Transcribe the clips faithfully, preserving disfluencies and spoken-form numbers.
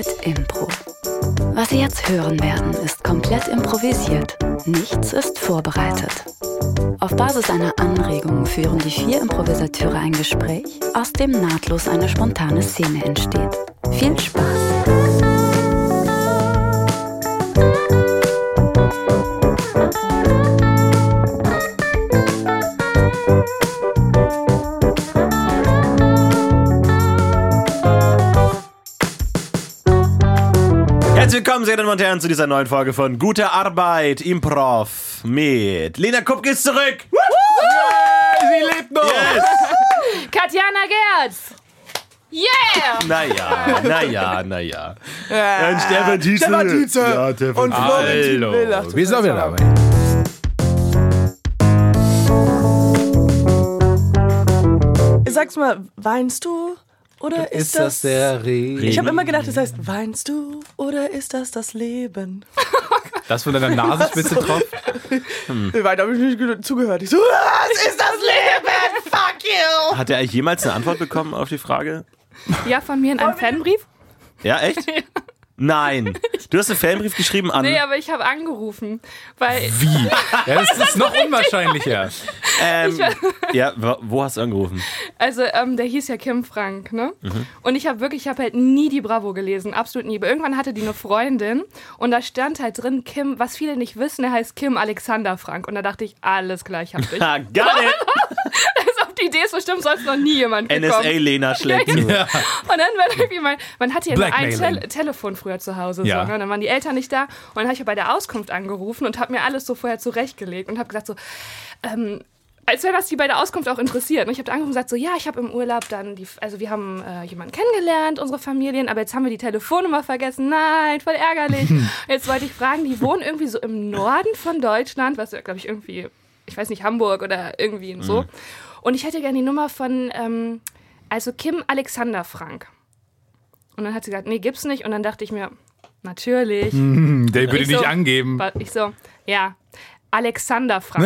Komplett Impro. Was Sie jetzt hören werden, ist komplett improvisiert. Nichts ist vorbereitet. Auf Basis einer Anregung führen die vier Improvisateure ein Gespräch, aus dem nahtlos eine spontane Szene entsteht. Viel Spaß! Herzlich willkommen, sehr geehrte Herren, zu dieser neuen Folge von Gute Arbeit Improv mit Lena Kupke ist zurück. Sie lebt noch. Yes. Katjana Gerz. Yeah! Naja, naja, naja. Und Stefan Tietze. Stefan Tietze. Ja, Stefan Und Florentin Hallo. Will. Wir sind auch wieder dabei. Sag's mal, weinst du oder ist, Ist das der Regen? Ich habe immer gedacht, das heißt, weinst du oder ist das das Leben? Das von deiner Nasenspitze tropft? Weit habe ich nicht ge- zugehört. Ich so, was ist das Leben? Fuck you! Hat er eigentlich jemals eine Antwort bekommen auf die Frage? Ja, von mir in einem Fanbrief. Ja, echt? Nein. Du hast einen Fanbrief geschrieben an... Nee, aber ich habe angerufen, weil Wie? Ja, das ist noch unwahrscheinlicher. Ähm, ja, wo hast du angerufen? also ähm, der hieß ja Kim Frank, ne? Mhm. Und ich habe wirklich, ich habe halt nie die Bravo gelesen, absolut nie. Aber irgendwann hatte die eine Freundin und da stand halt drin Kim, was viele nicht wissen, er heißt Kim Alexander Frank. Und da dachte ich, alles klar, ich hab dich. Ha, got it! Also auf die Idee ist bestimmt sonst noch nie jemand N gekommen. S A Lena schlägt zu. Ja. Und dann war irgendwie mein, man hatte ja nur ein Blackmailing. Tel- Telefon früher zu Hause, Ja. so, ne? Dann waren die Eltern nicht da und dann habe ich ja bei der Auskunft angerufen und habe mir alles so vorher zurechtgelegt und habe gesagt so, ähm, als wäre das die bei der Auskunft auch interessiert. Und ich habe da angerufen und gesagt so, ja, ich habe im Urlaub dann, die, also wir haben äh, jemanden kennengelernt, unsere Familien, aber jetzt haben wir die Telefonnummer vergessen. Nein, voll ärgerlich. Jetzt wollte ich fragen, die wohnen irgendwie so im Norden von Deutschland, was glaube ich irgendwie, ich weiß nicht, Hamburg oder irgendwie so. Mhm. Und ich hätte gerne die Nummer von, ähm, also Kim Alexander Frank. Und dann hat sie gesagt, nee, gibt's nicht. Und dann dachte ich mir, natürlich. Hm, der würde Ich nicht so, angeben. Ich so, ja, Alexander Frank.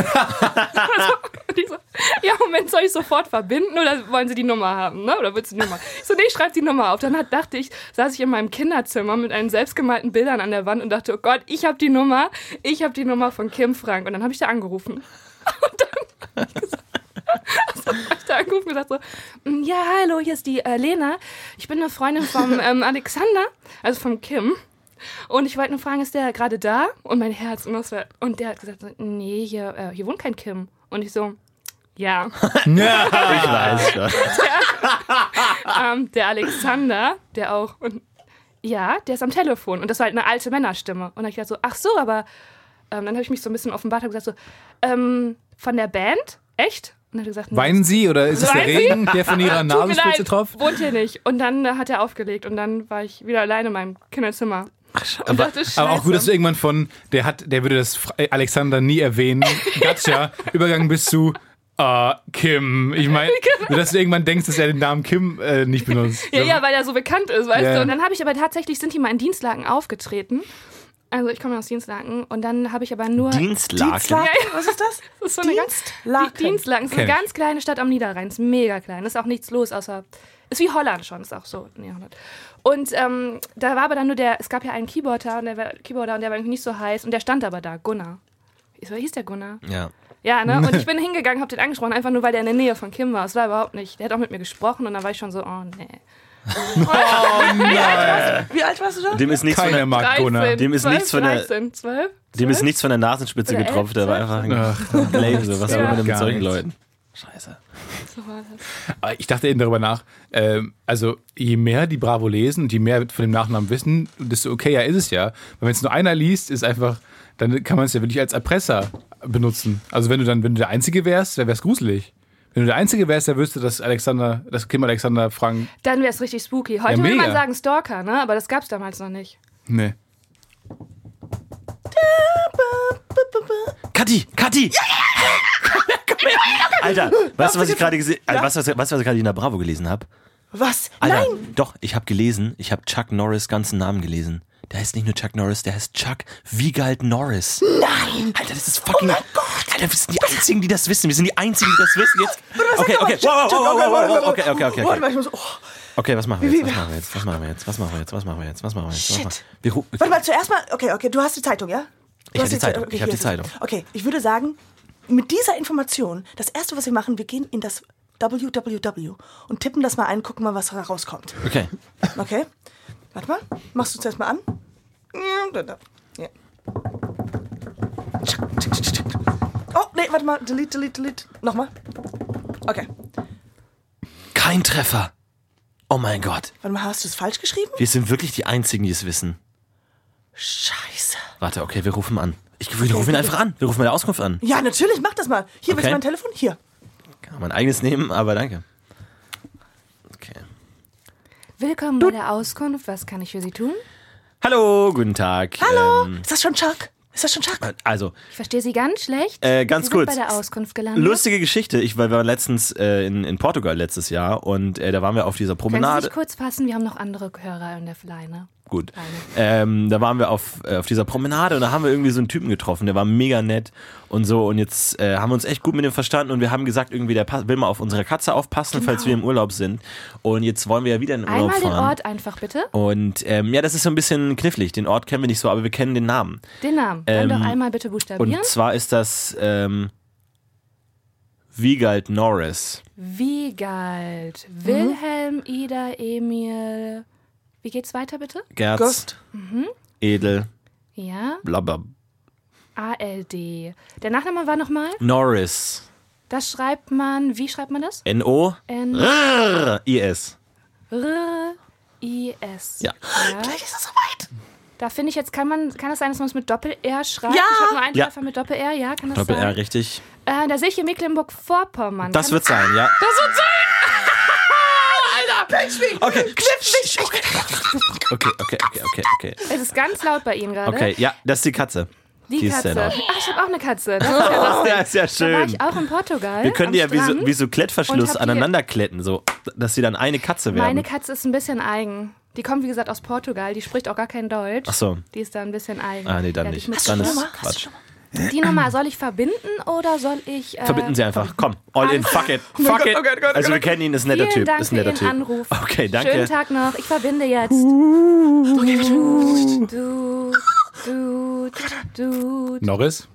Und ich so, ja, Moment, soll ich sofort verbinden oder wollen Sie die Nummer haben? Ne? Oder willst du die Nummer? Ich so, nee, ich schreibe die Nummer auf. Dann hat, dachte ich, saß ich in meinem Kinderzimmer mit einen selbstgemalten Bildern an der Wand und dachte, oh Gott, ich habe die Nummer. Ich habe die Nummer von Kim Frank. Und dann habe ich da angerufen. Und dann habe ich gesagt, also, hab ich da angerufen und gesagt so, ja, hallo, hier ist die äh, Lena. Ich bin eine Freundin vom ähm, Alexander, also vom Kim. Und ich wollte nur fragen, ist der gerade da? Und mein Herz, und, das war, und der hat gesagt, so, nee, hier, äh, hier wohnt kein Kim. Und ich so, ja. Ja. Ich weiß schon. Der, ähm, der Alexander, der auch, und ja, der ist am Telefon. Und das war halt eine alte Männerstimme. Und dann hab ich gedacht so, ach so, aber ähm, dann habe ich mich so ein bisschen offenbart und gesagt so, ähm, von der Band? Echt? Und dann hat er gesagt, nee. Weinen Sie oder ist es der Weinen Sie? Regen, der von Ihrer Tut mir Nasenspitze leid, tropft? wohnt hier nicht. Und dann äh, hat er aufgelegt und dann war ich wieder alleine in meinem Kinderzimmer. Und Aber, dachte, aber auch gut, dass Scheiße. du irgendwann von, der hat, der würde das Fra- Alexander nie erwähnen. Gotcha. Übergang bis zu äh, Kim. Ich meine, Genau. dass du irgendwann denkst, dass er den Namen Kim äh, nicht benutzt. Ja, ja, weil er so bekannt ist, weißt Ja. du. Und dann habe ich aber tatsächlich, sind die mal in Dienstlaken aufgetreten. Also ich komme aus Dienstlaken und dann habe ich aber nur... Dienstlaken. Dienstlaken? Was ist das? Das ist so eine ganz, Dienstlaken. die Dienstlaken ist eine Kenn ich. ganz kleine Stadt am Niederrhein, ist mega klein, ist auch nichts los, außer, ist wie Holland schon, ist auch so, nee, Holland. Und ähm, da war aber dann nur der, es gab ja einen Keyboarder und der war, Keyboarder und der war irgendwie nicht so heiß und der stand aber da, Gunnar. So hieß der Gunnar? Ja. Ja, ne? Und ich bin hingegangen, hab den angesprochen, einfach nur, weil der in der Nähe von Kim war. Es war überhaupt nicht, der hat auch mit mir gesprochen und dann war ich schon so, oh nee. Wie alt warst du da? Dem ist nichts von Keiner der, mag Gunnar. Dem ist zwölf, nichts von der- dreizehn, zwölf? dem ist nichts von der Nasenspitze Oder getropft. elf, Der war einfach ein Lame. So. Was soll man denn mit Gar solchen nichts. Leuten? Scheiße. So war das. Aber ich dachte eben darüber nach, ähm, also je mehr die Bravo lesen und je mehr von dem Nachnamen wissen, desto okayer ist es ja. Weil wenn es nur einer liest, ist einfach, dann kann man es ja wirklich als Erpresser benutzen. Also wenn du dann, wenn du der Einzige wärst, dann wär's gruselig. Wenn du der Einzige wärst, dann wüsste dass Alexander, das Kim Alexander Frank, Dann wäre es richtig spooky. Heute Ja, würde man mega. sagen Stalker, ne? Aber das gab's damals noch nicht. ne. Kathi, Kathi! Komm her. Alter, weißt du, was ich gerade gesehen, also, weißt du, was, weißt du, was ich gerade in der Bravo gelesen habe? Was? Alter, Nein! doch, ich habe gelesen, ich habe Chuck Norris ganzen Namen gelesen. Der heißt nicht nur Chuck Norris, der heißt Chuck Wiegald Norris. Nein! Alter, das ist fucking... Oh mein Gott! Alter, wir sind die Einzigen, die das wissen. Wir sind die Einzigen, die das wissen. Jetzt. Okay, okay, wow, wow, wow, wow, wow, okay, okay, okay, Warte okay. mal, ich muss, oh, Okay, was machen wir Wie- jetzt? wie- Was machen wir jetzt? Was machen wir jetzt? Was machen wir jetzt? Was machen wir jetzt? Was machen wir jetzt? Was Shit. machen wir? Wir ru- Warte mal, zuerst mal, okay, okay, du hast die Zeitung, ja? Du Ich hab hast die Zeitung, Okay, ich hab hier die ist es. Zeitung. Okay, ich würde sagen, mit dieser Information, das erste, was wir machen, wir gehen in das W W W und tippen das mal ein, gucken mal, was da rauskommt. Okay. Okay? Warte mal, machst du zuerst mal an? Ja, da, da. Ja. Tschack, tschack, tschack, tschack. Oh, nee, warte mal, delete, delete, delete. Nochmal. Okay. Kein Treffer. Oh mein Gott. Warte mal, hast du es falsch geschrieben? Wir sind wirklich die Einzigen, die es wissen. Scheiße. Warte, okay, wir rufen an. Ich, wir rufen ihn einfach an. Wir rufen bei der Auskunft an. Ja, natürlich, mach das mal. Hier, willst Okay. du mein Telefon? Hier. Kann mein eigenes nehmen, aber danke. Okay. Willkommen bei der Auskunft. Was kann ich für Sie tun? Hallo, guten Tag. Hallo? Ähm, Ist das schon Chuck? Ist das schon Chuck? also, Ich verstehe Sie ganz schlecht. Äh, ganz Sie kurz. sind bei der Auskunft gelandet. lustige Geschichte. Ich, weil wir waren letztens äh, in, in Portugal letztes Jahr und äh, da waren wir auf dieser Können Sie Promenade. sich kurz fassen? Wir haben noch andere Hörer in der Leine. Gut. Ähm, da waren wir auf, äh, auf dieser Promenade und da haben wir irgendwie so einen Typen getroffen, der war mega nett und so und jetzt äh, haben wir uns echt gut mit dem verstanden und wir haben gesagt, irgendwie der pa- will mal auf unsere Katze aufpassen, falls wir im Urlaub sind und jetzt wollen wir ja wieder in den Urlaub Einmal den fahren. Ort einfach bitte. Und ähm, ja, das ist so ein bisschen knifflig, den Ort kennen wir nicht so, aber wir kennen den Namen. Den Namen. Dann Ähm, doch einmal bitte buchstabieren. Und zwar ist das ähm, Wiegald Norris. Wiegald. Wilhelm, Ida, Emil. Wie geht's weiter bitte? Gerz, Ghost. Edel, Ja. blabla. A L D. Der Nachname war nochmal? Norris. Das schreibt man, wie schreibt man das? N O N R I S. R I S. Ja. Gleich ist es soweit. Da finde ich jetzt, kann man, kann es sein, dass man es mit Doppel-R schreibt? Ja. Ich habe nur einen Ja. Treffer mit Doppel-R, ja, kann das Doppel sein? R, richtig. Äh, da sehe ich hier Mecklenburg-Vorpommern. Das Kann wird sein, ja. Das wird sein! Okay. Okay, okay, okay, okay, okay. Es ist ganz laut bei Ihnen gerade. Okay, ja, das ist die Katze. Die, die ist Katze. sehr Ach, laut. ich habe auch eine Katze. Das ist ja lustig. Ja, ist ja Da war schön. ich auch in Portugal. Wir können am die ja wie so, Strand. wie so Und Klettverschluss hab die- aneinander kletten, so, dass sie dann eine Katze werden. Meine Katze ist ein bisschen eigen. Die kommt, wie gesagt, aus Portugal. Die spricht auch gar kein Deutsch. Ach so. Die ist da ein bisschen eigen. Ah, nee, dann Ja, die nicht. muss- Dann Hast ist du Nummer? Hast du Quatsch. Nummer? Die Nummer, soll ich verbinden oder soll ich... Äh, Verbinden Sie einfach. Komm, all in, fuck it. Fuck Gott, it. oh Gott, oh Gott, Also oh wir kennen ihn, ist ein netter Vielen Typ. Dank Ist für ein netter Ihren Typ. Anruf. Okay, danke. Schönen Tag noch. Ich verbinde jetzt. Du, du, du, du. Norris?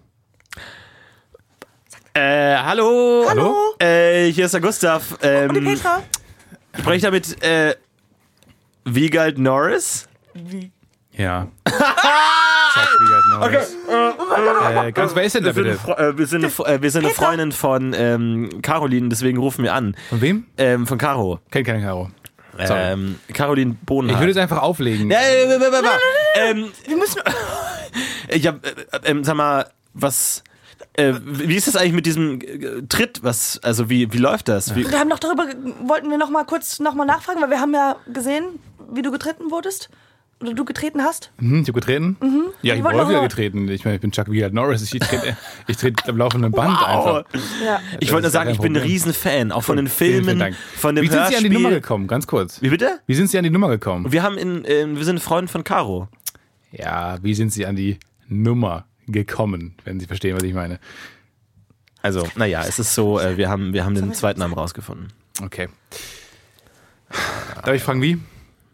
Äh, hallo. Hallo. Äh, hier ist der Gustav. Ähm, Und die Petra? spreche ich damit, äh, Wiegald Norris? Ja. Zack, Wiegald Norris. Äh, ganz, wer ist denn da Wir sind, bitte? Fre- äh, wir sind, eine, Fre- äh, wir sind eine Petra. Freundin von ähm, Caroline, deswegen rufen wir an. Von wem? Ähm, von Caro. Kennt keine Caro. Sorry. Ähm, Caroline Ich Bohnenhardt. würde es einfach auflegen. Ja, äh, äh, äh, äh, ähm, Wir müssen. ich hab, äh, ähm, sag mal, was, äh, wie ist das eigentlich mit diesem äh, Tritt? Was, also wie, wie läuft das? Wie, Wir haben noch darüber. Wollten wir noch mal kurz noch mal nachfragen, weil wir haben ja gesehen, wie du getreten wurdest. Oder du getreten hast. Hm, ich hab getreten? Ja, ich Wir habe wollten noch häufiger mal- getreten. Ich meine, ich bin Chuck Wiegald Norris. Ich trete ich trete am laufenden Band einfach. Ja. ich wollte nur ist sagen, kein ich bin ein Problem. Riesenfan, auch von den Vielen, vielen Filmen, Dank. von dem Wie sind Sie an die Hörspiel. Nummer gekommen? Ganz kurz. Wie bitte? Wie sind Sie an die Nummer gekommen? Wir haben in, äh, wir sind Freunde von Caro. Ja, wie sind Sie an die Nummer gekommen, wenn Sie verstehen, was ich meine? Also, naja, es ist so, äh, wir haben, wir haben den zweiten Namen rausgefunden. Okay. Darf ich fragen, wie?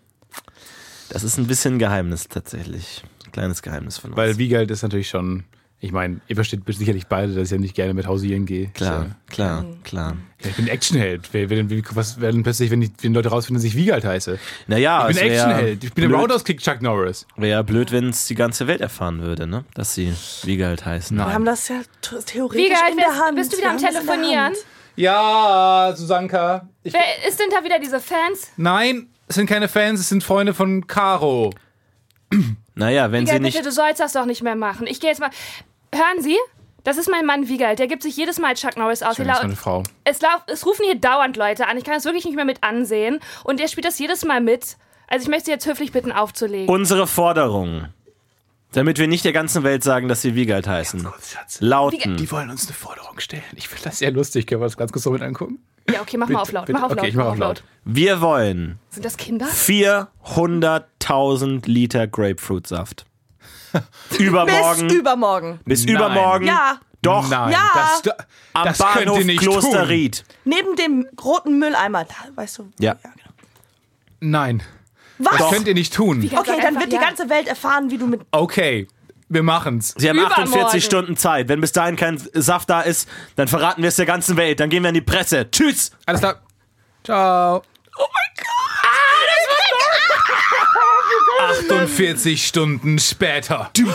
Das ist ein bisschen ein Geheimnis tatsächlich. Ein kleines Geheimnis von uns. Weil Wiegald ist natürlich schon, ich meine, ihr versteht sicherlich beide, dass ich ja nicht gerne mit hausieren gehe. klar, So. klar, klar. Ja, ich bin Actionheld. Wer, wer, wie, was wäre denn plötzlich, wenn, die, wenn Leute rausfinden, dass ich Wiegald heiße? Naja, Ich bin es wär Actionheld. Ich bin der blöd- Roundhouse-Kick Chuck Norris. Wäre ja blöd, wenn es die ganze Welt erfahren würde, ne? Dass sie Wiegald heißen. Wir haben das ja t- theoretisch Wiegald, in der bist, Hand. bist du Wir wieder am haben das in der Telefonieren? Hand. Ja, Susanka. Ich, Wer ist denn da wieder diese Fans? nein, es sind keine Fans, es sind Freunde von Caro. Naja, wenn Wiegald, sie nicht. bitte, du sollst das doch nicht mehr machen. Ich gehe jetzt mal... Hören Sie? Das ist mein Mann Wiegald. Der gibt sich jedes Mal Chuck Norris aus. Schön, Hier das ist lau- meine Frau. Es, lauf, es rufen hier dauernd Leute an. Ich kann das wirklich nicht mehr mit ansehen. Und der spielt das jedes Mal mit. Also ich möchte Sie jetzt höflich bitten, aufzulegen. Unsere Forderungen, damit wir nicht der ganzen Welt sagen, dass sie Wiegald heißen, Schatz. lauten. Die wollen uns eine Forderung stellen. Ich finde das sehr lustig. Können wir das ganz kurz so mit angucken? Ja, okay, mach mal auf laut. bitte. Mach auf Okay, laut. ich mach mach auf laut. Wir wollen Sind das Kinder? vierhunderttausend Liter Grapefruitsaft. Übermorgen. Bis übermorgen. bis Nein. übermorgen. Ja. Doch. Nein, Ja. das, Am das Bahnhof könnt ihr nicht Kloster tun. Ried. Neben dem roten Mülleimer. Da, weißt du? Ja. genau. Nein. Was? Das könnt ihr nicht tun. Wie- Okay, dann Einfach, wird die ja. ganze Welt erfahren, wie du mit... Okay, wir machen's. Sie haben Übermorgen. achtundvierzig Stunden Zeit. Wenn bis dahin kein Saft da ist, dann verraten wir es der ganzen Welt. Dann gehen wir in die Presse. Tschüss. Alles klar. Ciao. Oh mein Gott! achtundvierzig Stunden später. Okay,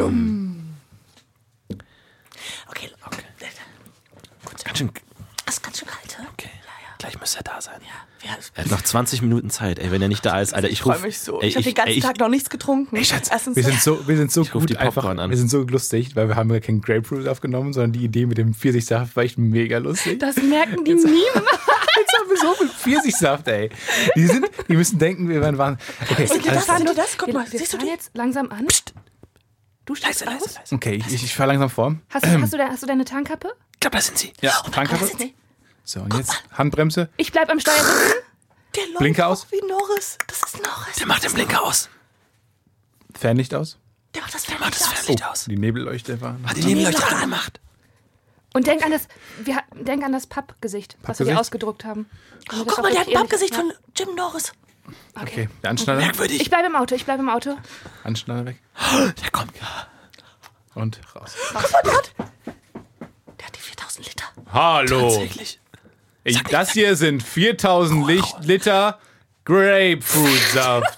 okay. Ganz schön. Das ist ganz schön kalt, hä? Okay. Gleich müsste er da sein. Ja, Er hat noch zwanzig Minuten Zeit, ey, wenn er nicht da ist, Alter. Ich ich freue ruf, mich so. Ey, ich habe den ganzen ey, Tag noch nichts getrunken. Ey, Schatz, Erstens wir sind so, wir sind so ruf gut die einfach, Popcorn an. wir sind so lustig, weil wir haben ja keinen Grapefruit aufgenommen, sondern die Idee mit dem Pfirsichsaft war echt mega lustig. Das merken die niemals. Jetzt haben wir so viel Pfirsichsaft, ey. Die sind, die müssen denken, wir wären waren. Okay, Okay, alles das, klar. seht ihr das? Guck Wir, mal, wir siehst du fahren die? jetzt langsam an. Du steigst aus? Okay, ich, ich fahre langsam vor. Hast, du, hast, du, de- hast du deine Tankkappe? Ich glaube, da sind sie. Ja, Oh Tankkappe. So, und jetzt Handbremse. Ich bleib am Steuer sitzen. Der läuft Blinker auch aus. wie Norris. Das ist Norris. Der macht den Blinker aus. Fernlicht aus. Der macht das Der Fernlicht macht das aus. Fernlicht aus. Die Nebelleuchte war. Hat die Nebelleuchte angemacht. Und denk an das, wir, ha- denk an das Pappgesicht, was wir Pappgesicht? dir ausgedruckt haben. Damit das Guck auch mal, der hat wirklich ein ähnlich Pappgesicht ist. von Jim Norris. Okay, der Anschneider. Merkwürdig. Ich bleibe im Auto, ich bleibe im Auto. Anschneider weg. Der kommt. Und raus. Guck mal, der hat, der hat die viertausend Liter. Hallo. Tatsächlich. Ich, das hier sind viertausend Licht Liter Grapefruitsaft.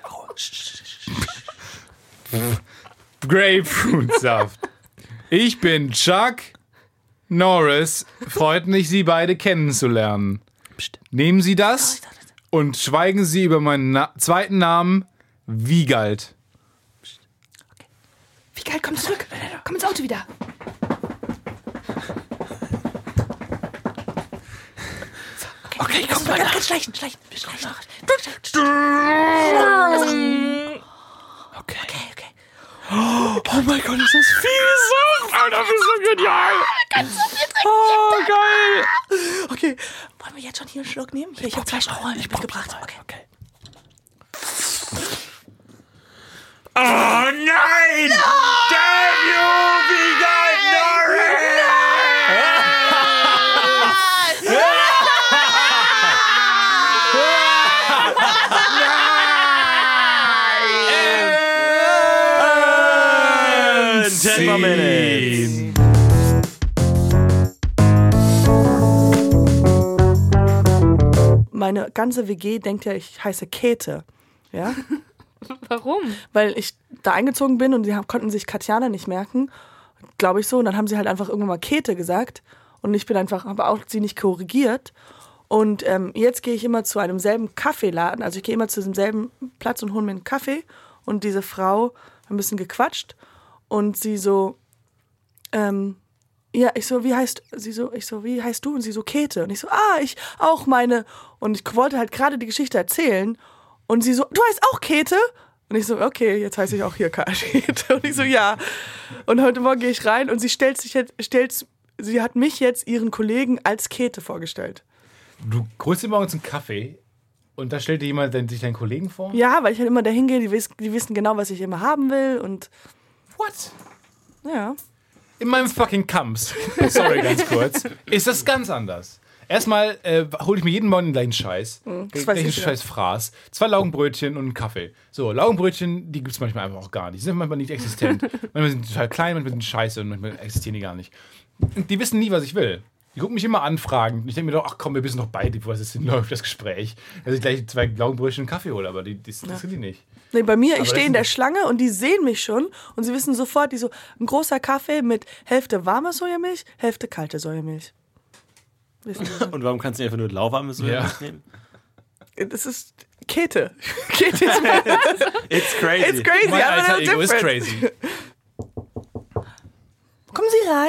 Grapefruitsaft. Ich bin Chuck Norris. Freut mich, Sie beide kennenzulernen. Nehmen Sie das und schweigen Sie über meinen Na- zweiten Namen Wiegald. Wie geil, komm zurück. Komm ins Auto wieder. Okay, Lass komm uns mal mal ganz, nach. ganz schleichen, schleichen. Wir schleichen. Okay. Okay, okay. Oh mein Gott, ist das fies. Alter, wir sind genial. Oh, geil. Okay, wollen wir jetzt schon hier einen Schluck nehmen? Hier, ich habe zwei Strohhalme mitgebracht. Okay. Okay. Oh nein! Damn you, Wiegald Norris! Ten more minutes. Meine ganze W G denkt ja, ich heiße Käthe. Ja? Warum? Weil ich da eingezogen bin und die haben, konnten sich Katjana nicht merken, glaube ich so. Und dann haben sie halt einfach irgendwann mal Käthe gesagt und ich bin einfach, habe auch sie nicht korrigiert. Und ähm, jetzt gehe ich immer zu einem selben Kaffeeladen, also ich gehe immer zu diesem selben Platz und hole mir einen Kaffee und diese Frau hat ein bisschen gequatscht und sie so, ähm, ja, ich so, wie heißt, sie so, ich so, wie heißt du? Und sie so, Käthe. Und ich so, ah, ich auch meine. Und ich wollte halt gerade die Geschichte erzählen. Und sie so, du heißt auch Käthe? Und ich so, okay, jetzt heiße ich auch hier Käthe. Und ich so, ja. Und heute Morgen gehe ich rein und sie stellt sich jetzt, stellt, sie hat mich jetzt ihren Kollegen als Käthe vorgestellt. Du holst dir morgens einen Kaffee und da stellt dir jemand dein- sich deinen Kollegen vor? Ja, weil ich halt immer dahin gehe, die, wiss, die wissen genau, was ich immer haben will. Und What? ja. In meinem fucking Kamps, sorry, ganz kurz, ist das ganz anders. Erstmal äh, hole ich mir jeden Morgen den gleichen Scheiß. Den das weiß gleichen ich, ja. Scheiß Fraß. Zwei Laugenbrötchen und einen Kaffee. So, Laugenbrötchen, die gibt es manchmal einfach auch gar nicht. Die sind manchmal nicht existent. Manchmal sind die total klein, manchmal sind die scheiße und manchmal existieren die gar nicht. Und die wissen nie, was ich will. Die gucken mich immer anfragen. Ich denke mir doch, ach komm, wir wissen doch beide, wo es jetzt hinläuft, das Gespräch. Dass ich gleich zwei Laugenbrötchen und einen Kaffee hole, aber die, die, das sind die nicht. Nee, bei mir, ich das stehe in ist der nicht- Schlange und die sehen mich schon und sie wissen sofort, die so, ein großer Kaffee mit Hälfte warmer Sojamilch, Hälfte kalte Sojamilch. Wissen sie schon. Und warum kannst du nicht einfach nur lauwarme Soja Ja. nehmen? Das ist Käthe. Käthe ist It's crazy. It's crazy. Mein aber alter that's Ego ist different. crazy. Kommen Sie rein?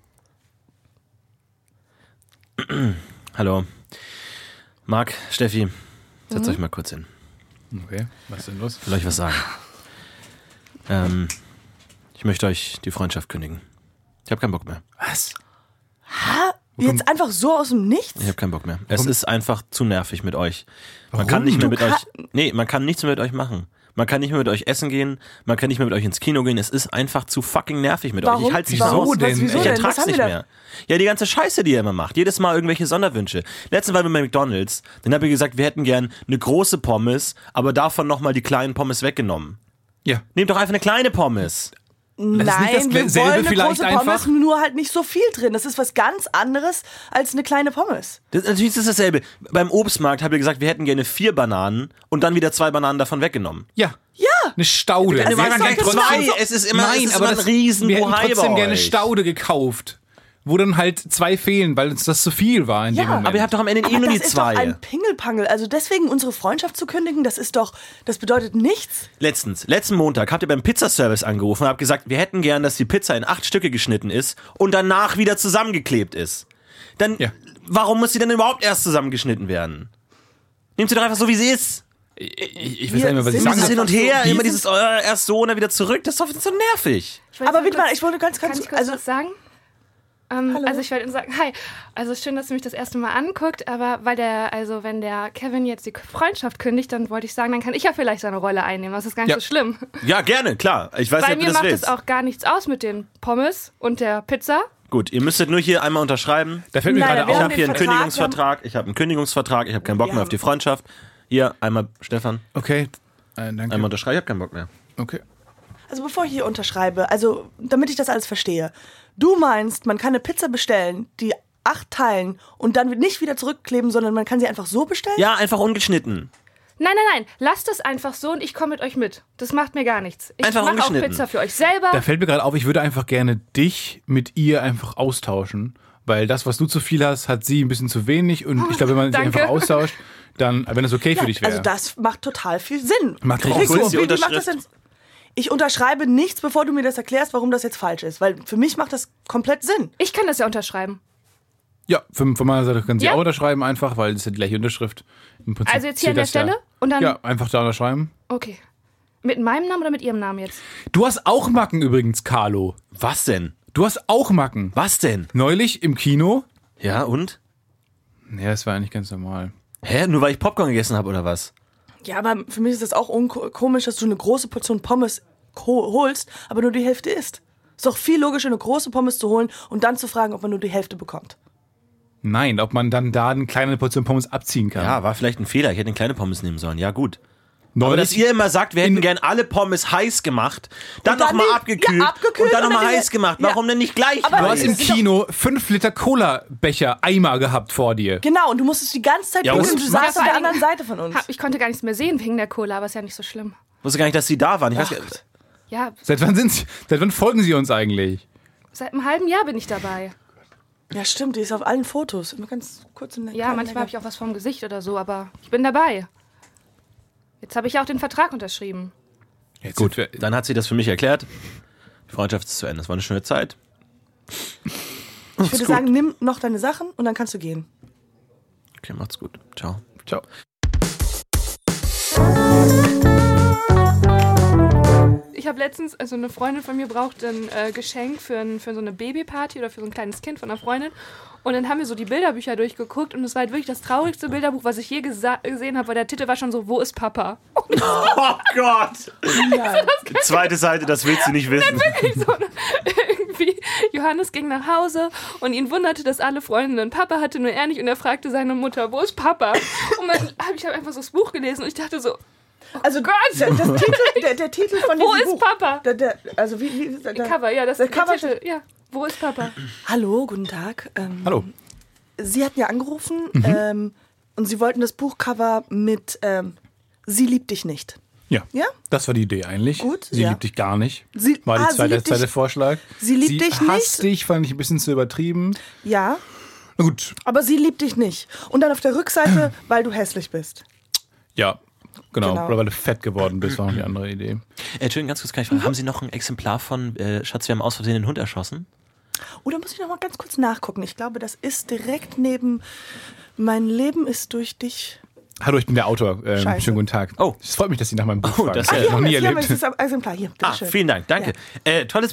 Hallo. Marc, Steffi, setzt euch mal kurz hin. Okay, was ist denn los? Ich will euch was sagen. Ähm, ich möchte euch die Freundschaft kündigen. Ich habe keinen Bock mehr. Was? Ha? Jetzt einfach so aus dem Nichts? Ich habe keinen Bock mehr. Es Warum? ist einfach zu nervig mit euch. Man Warum? kann nicht mehr Du mit ka- euch. Nee, man kann nichts mehr mit euch machen. Man kann nicht mehr mit euch essen gehen, man kann nicht mehr mit euch ins Kino gehen. Es ist einfach zu fucking nervig mit Warum? euch. Ich halte es nicht Warum? aus. Was, wieso Ich denn? Was ertrag's haben nicht wir da? mehr. Ja, die ganze Scheiße, die ihr immer macht. Jedes Mal irgendwelche Sonderwünsche. Letztens waren wir bei McDonald's, dann habt ihr gesagt, wir hätten gern eine große Pommes, aber davon nochmal die kleinen Pommes weggenommen. Ja. Nehmt doch einfach eine kleine Pommes. Nein, das wir selbe wollen eine vielleicht große Pommes, einfach? nur halt nicht so viel drin. Das ist was ganz anderes als eine kleine Pommes. Das, natürlich ist es dasselbe. Beim Obstmarkt habt ihr gesagt, wir hätten gerne vier Bananen und dann wieder zwei Bananen davon weggenommen. Ja. Ja. Eine Staude. Das Wir ist waren doch gleich genau zwei. so. Es ist immer, Nein, es ist aber immer das, ein riesen wir hätten Bohai trotzdem bei gerne euch. Staude gekauft, wo dann halt zwei fehlen, weil uns das zu viel war in Ja, dem Moment. Aber ihr habt doch am Ende eh Aber nur die das ist doch zwei. ein Pingelpangel. Also deswegen unsere Freundschaft zu kündigen, das ist doch, das bedeutet nichts. Letztens, letzten Montag habt ihr beim Pizzaservice angerufen und habt gesagt, wir hätten gern, dass die Pizza in acht Stücke geschnitten ist und danach wieder zusammengeklebt ist. Dann, Ja. warum muss sie denn überhaupt erst zusammengeschnitten werden? Nehmt sie doch einfach so, wie sie ist. ich, ich Wir weiß nicht mehr, was ich sind sagen Dieses einfach hin und soll. her, Wie- immer dieses äh, erst so und dann wieder zurück, das ist doch so nervig. Ich wollte Aber mal bitte mal, kurz- ich wollte ganz, Kann ganz, ich kurz also was sagen? Ähm, Hallo. also ich wollte Ihnen sagen, hi, also schön, dass du mich das erste Mal anguckt, aber weil der, also wenn der Kevin jetzt die Freundschaft kündigt, dann wollte ich sagen, dann kann ich ja vielleicht seine Rolle einnehmen. Das ist gar nicht Ja. so schlimm. Ja, gerne, klar. Ich weiß Bei nicht, ob mir du das macht willst. es auch gar nichts aus mit den Pommes und der Pizza. Gut, ihr müsstet nur hier einmal unterschreiben. Da fällt mir Nein, gerade wir Ich haben auf. habe hier einen den Vertrag, Kündigungsvertrag, ich habe einen Kündigungsvertrag, ich habe keinen Bock Wir mehr auf haben- die Freundschaft. Hier, einmal Stefan, Okay, äh, danke. einmal unterschreiben, ich habe keinen Bock mehr. Okay. Also bevor ich hier unterschreibe, also damit ich das alles verstehe. Du meinst, man kann eine Pizza bestellen, die acht teilen und dann nicht wieder zurückkleben, sondern man kann sie einfach so bestellen? Ja, einfach ungeschnitten. Nein, nein, nein, lasst es einfach so und ich komme mit euch mit. Das macht mir gar nichts. Ich Einfach mache auch ungeschnitten. Pizza für euch selber. Da fällt mir gerade auf, ich würde einfach gerne dich mit ihr einfach austauschen. Weil das, was du zu viel hast, hat sie ein bisschen zu wenig. Und ich glaube, wenn man sich Danke. einfach austauscht, dann, wenn das okay für dich wäre. Also das macht total viel Sinn. Macht richtig Rico, kurz die wie, wie macht das Unterschrift. denn? Ich unterschreibe nichts, bevor du mir das erklärst, warum das jetzt falsch ist. Weil für mich macht das komplett Sinn. Ich kann das ja unterschreiben. Ja, von, von meiner Seite können sie Ja. auch unterschreiben einfach, weil das ist ja die gleiche Unterschrift. Im Prinzip Also jetzt hier an der zählt das Stelle und dann. Ja, ja, einfach da unterschreiben. Okay. Mit meinem Namen oder mit ihrem Namen jetzt? Du hast auch Macken übrigens, Carlo. Was denn? Du hast auch Macken. Was denn? Neulich im Kino. Ja, und? Ja, das war eigentlich ganz normal. Hä? Nur weil ich Popcorn gegessen habe, oder was? Ja, aber für mich ist das auch unko- komisch, dass du eine große Portion Pommes ho- holst, aber nur die Hälfte isst. Ist doch viel logischer, eine große Pommes zu holen und dann zu fragen, ob man nur die Hälfte bekommt. Nein, ob man dann da eine kleine Portion Pommes abziehen kann. Ja, war vielleicht ein Fehler. Ich hätte eine kleine Pommes nehmen sollen. Ja, gut. Aber Neulich, dass ihr immer sagt, wir hätten gern alle Pommes heiß gemacht, dann, Und dann nochmal die- abgekühlt, ja, abgekühlt und dann und nochmal dann die- heiß gemacht. ja. Warum denn nicht gleich? Aber- du hast im Das sind doch- Kino fünf Liter Cola-Becher Eimer gehabt vor dir. Genau, und du musstest die ganze Zeit Ja, gucken, und- du Ja, saßt vor auf der allen anderen Dingen- Seite von uns. Hab, ich konnte gar nichts mehr sehen wegen der Cola, aber ist ja nicht so schlimm. Ich wusste gar nicht, dass sie da waren. Ich weiß, gar- Ja, Seit wann sind sie, seit wann folgen sie uns eigentlich? seit einem halben Jahr bin ich dabei. Ja, stimmt, die ist auf allen Fotos. Immer ganz kurz in der Ja, manchmal habe ich auch was vorm Gesicht oder so, aber ich bin dabei. Jetzt habe ich ja auch den Vertrag unterschrieben. Jetzt gut, sind wir- dann hat sie das für mich erklärt. Die Freundschaft ist zu Ende. Das war eine schöne Zeit. Ich würde sagen, nimm noch deine Sachen und dann kannst du gehen. Okay, macht's gut. Ciao. Ciao. Ich habe letztens, also eine Freundin von mir braucht ein äh, Geschenk für, ein, für so eine Babyparty oder für so ein kleines Kind von einer Freundin. Und dann haben wir so die Bilderbücher durchgeguckt und es war halt wirklich das traurigste Bilderbuch, was ich je gesa- gesehen habe, weil der Titel war schon so, wo ist Papa? Oh Gott! Die zweite Seite, das willst du nicht wissen. So, irgendwie, Johannes ging nach Hause und ihn wunderte, dass alle Freundinnen einen Papa hatte, nur er nicht. Und er fragte seine Mutter, wo ist Papa? Und dann habe ich hab einfach so das Buch gelesen und ich dachte so, Also Gott, der, das Titel, der, der Titel von wo diesem ist Buch. Papa? Der, der, also wie, wie der, Cover, ja, das der ist der Cover- Titel, ja. Wo ist Papa? Hallo, guten Tag. Ähm, Hallo. Sie hatten ja angerufen Mhm. ähm, und Sie wollten das Buchcover mit ähm, Sie liebt dich nicht. Ja. Ja? Das war die Idee eigentlich. Gut, Sie ja. liebt dich gar nicht. Sie- war die ah, sie zweite, liebt dich- zweite Vorschlag. Sie liebt sie dich hasst nicht. dich, fand ich ein bisschen zu übertrieben. Ja, Na gut, aber sie liebt dich nicht. Und dann auf der Rückseite, weil du hässlich bist. ja. Genau. Genau. Oder weil du fett geworden bist, war noch die andere Idee. Äh, Entschuldigung, ganz kurz, kann ich fragen, haben Sie noch ein Exemplar von äh, Schatz, wir haben aus Versehen den Hund erschossen? Oder muss ich noch mal ganz kurz nachgucken? Ich glaube, das ist direkt neben Mein Leben ist durch dich. Hallo, ich bin der Autor. Ähm, Scheiße. schönen guten Tag. Oh. Es freut mich, dass Sie nach meinem Buch Oh, fragen. das Das ist habe ich ja- noch nie Hier haben wir erlebt. das Exemplar. Hier, Ah, bitteschön. vielen Dank, danke. Äh, tolles Buch.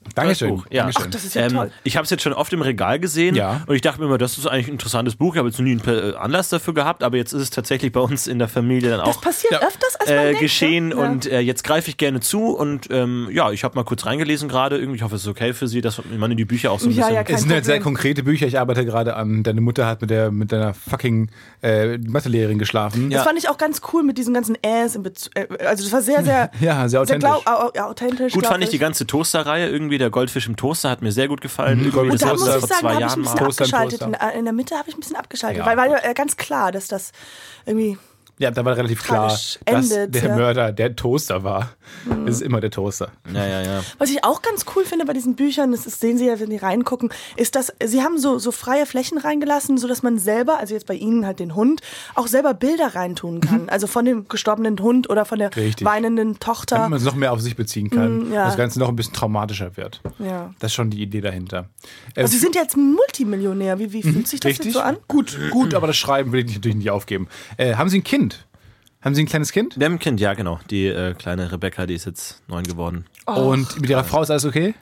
Dankeschön. Buch. Ja. Dankeschön. Ach, das ist ja ähm, toll. Ich habe es jetzt schon oft im Regal gesehen Ja. und ich dachte mir immer, das ist eigentlich ein interessantes Buch. Ich habe jetzt nie einen Anlass dafür gehabt, aber jetzt ist es tatsächlich bei uns in der Familie dann Das auch passiert Ja. öfters, als man äh, denkt. geschehen ne? und äh, jetzt greife ich gerne zu und ähm, ja, ich habe mal kurz reingelesen gerade. Irgendwie, ich hoffe, es ist okay für Sie, dass man in die Bücher auch so ein Ja, bisschen... ja, kein Es sind halt sehr Problem. konkrete Bücher. Ich arbeite gerade an, deine Mutter hat mit der mit deiner fucking äh, Mathelehrerin geschlafen. Das fand ich auch ganz cool mit diesen ganzen Äs. In Bez- äh, also das war sehr, sehr, Ja, sehr authentisch. glaub- au- au- authentisch. Gut glaub fand ich die ganze Toaster-Reihe irgendwie. Der Goldfisch im Toaster hat mir sehr gut gefallen. Mhm, Irgendwie, Goldfisch das Da hat muss vor ich sagen, zwei da habe ich ein Jahren bisschen mal. Toaster im abgeschaltet. In, Toaster. in der Mitte habe ich ein bisschen abgeschaltet, Ja. weil war ja äh, ganz klar, dass das irgendwie Ja, da war relativ klar, Tragisch dass endet, der ja. Mörder der Toaster war. Es ist immer der Toaster. Ja, ja, ja. Was ich auch ganz cool finde bei diesen Büchern, das ist, sehen Sie ja, wenn Sie reingucken, ist, dass sie haben so, so freie Flächen reingelassen, sodass man selber, also jetzt bei Ihnen halt den Hund, auch selber Bilder reintun kann. Also von dem gestorbenen Hund oder von der Richtig. weinenden Tochter. Damit man es noch mehr auf sich beziehen kann, Mm, ja. das Ganze noch ein bisschen traumatischer wird. Ja. Das ist schon die Idee dahinter. Äh, Also Sie sind jetzt Multimillionär. Wie, wie fühlt sich das Richtig? jetzt so an? Gut, gut, aber das Schreiben will ich natürlich nicht aufgeben. Äh, haben Sie ein Kind? Haben Sie ein kleines Kind? Wir haben ein Kind, ja genau. Die äh, kleine Rebecca, die ist jetzt neun geworden. Und mit Ihrer Frau ist alles okay?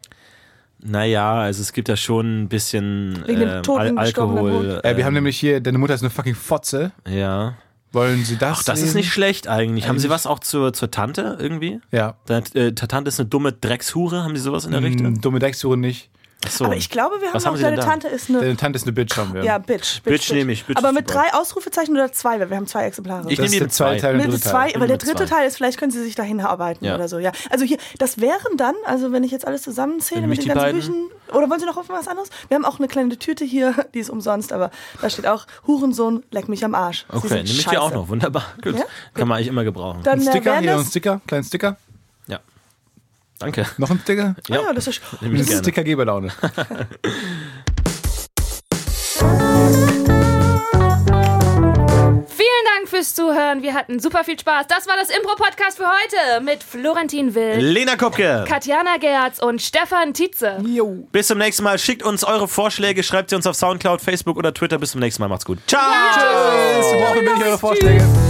Naja, also es gibt da schon ein bisschen Wegen dem ähm, toten, Al gestorbenen Alkohol. Hund. Äh, wir ähm, haben nämlich hier, deine Mutter ist eine fucking Fotze. Ja. Wollen Sie das? Ach, das ist lesen? nicht schlecht eigentlich. Haben Sie Eigentlich- was auch zur, zur Tante irgendwie? Ja. Da, äh, Tante ist eine dumme Dreckshure. Haben Sie sowas in der Richtung? Mm, dumme Dreckshure nicht. Ach so. Aber ich glaube, wir haben Was auch, haben Sie deine denn da? Tante ist eine... Deine Tante ist eine Bitch, haben wir. Ja, Bitch. Bitch nehme ich, Bitch Aber ist mit super. drei Ausrufezeichen oder zwei? Weil wir haben zwei Exemplare. Ich Das nehme ist der die zwei. zweite Teil und der Mit dritte zwei, Teil. weil der mit dritte zwei. Teil ist, vielleicht können Sie sich dahin arbeiten Ja. oder so, ja. Also hier, das wären dann, also wenn ich jetzt alles zusammenzähle Dann mit mich den die ganzen beiden. Büchern, oder wollen Sie noch auf was anderes? Wir haben auch eine kleine Tüte hier, die ist umsonst, aber da steht auch, Hurensohn, leck mich am Arsch. Sie Okay, sind nehme ich scheiße. die auch noch. Wunderbar. Gut. Ja? Kann man eigentlich immer gebrauchen. Dann Ein äh, Sticker, wären hier noch ein das, Sticker, kleinen Sticker. Ja. Danke. Noch ein Sticker? ah, ja, das ist, Nehme ich Das ist gerne. Stickergeberlaune. Vielen Dank fürs Zuhören. Wir hatten super viel Spaß. Das war das Impro-Podcast für heute mit Florentin Will, Lena Kopke. Katjana Gerz und Stefan Tietze. Jo. Bis zum nächsten Mal. Schickt uns eure Vorschläge. Schreibt sie uns auf Soundcloud, Facebook oder Twitter. Bis zum nächsten Mal. Macht's gut. Ciao. Tschüss. Wir brauchen wenig eure Vorschläge.